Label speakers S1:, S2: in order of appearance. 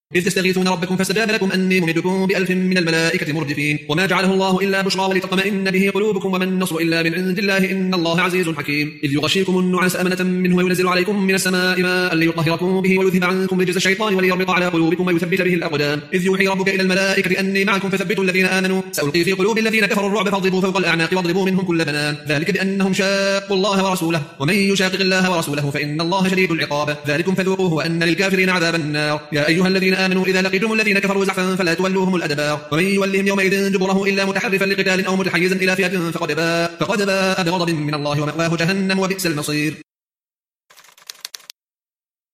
S1: إذ تستغيثون ربكم فاستجاب لكم أني ممدكم ب1000 من الملائكة مردفين وما جعله الله إلا بشرى ولتطمئن به قلوبكم وما النصر إلا من عند الله إن الله عزيز حكيم إذ يغشيكم النعاس أمنة منه وينزل عليكم من السماء ماء ليطهركم به ويذهب عنكم رجز الشيطان وليربط على قلوبكم ويثبت به الأقدام إذ يوحي ربك إلى الملائكة أني معكم فثبتوا الذين آمنوا سألقي في قلوب الذين كفروا الرعب فاضربوا فوق الأعناق واضربوا منهم كل بنان ذلك بأنهم شاقوا الله ورسوله ومن يشاقق الله ورسوله فإن الله شديد العقاب ذلكم فذوقوه وأن للكافرين عذاب النار يا أيها الذين آمنوا إذا لقيتم الذين كفروا زحفا فلا تولوهم الأدبار ومن يولهم يومئذ دبره إلا متحرفا لقتال أو متحيزا إلى فئة فقد باء بغضب من الله ومأواه جهنم وبئس المصير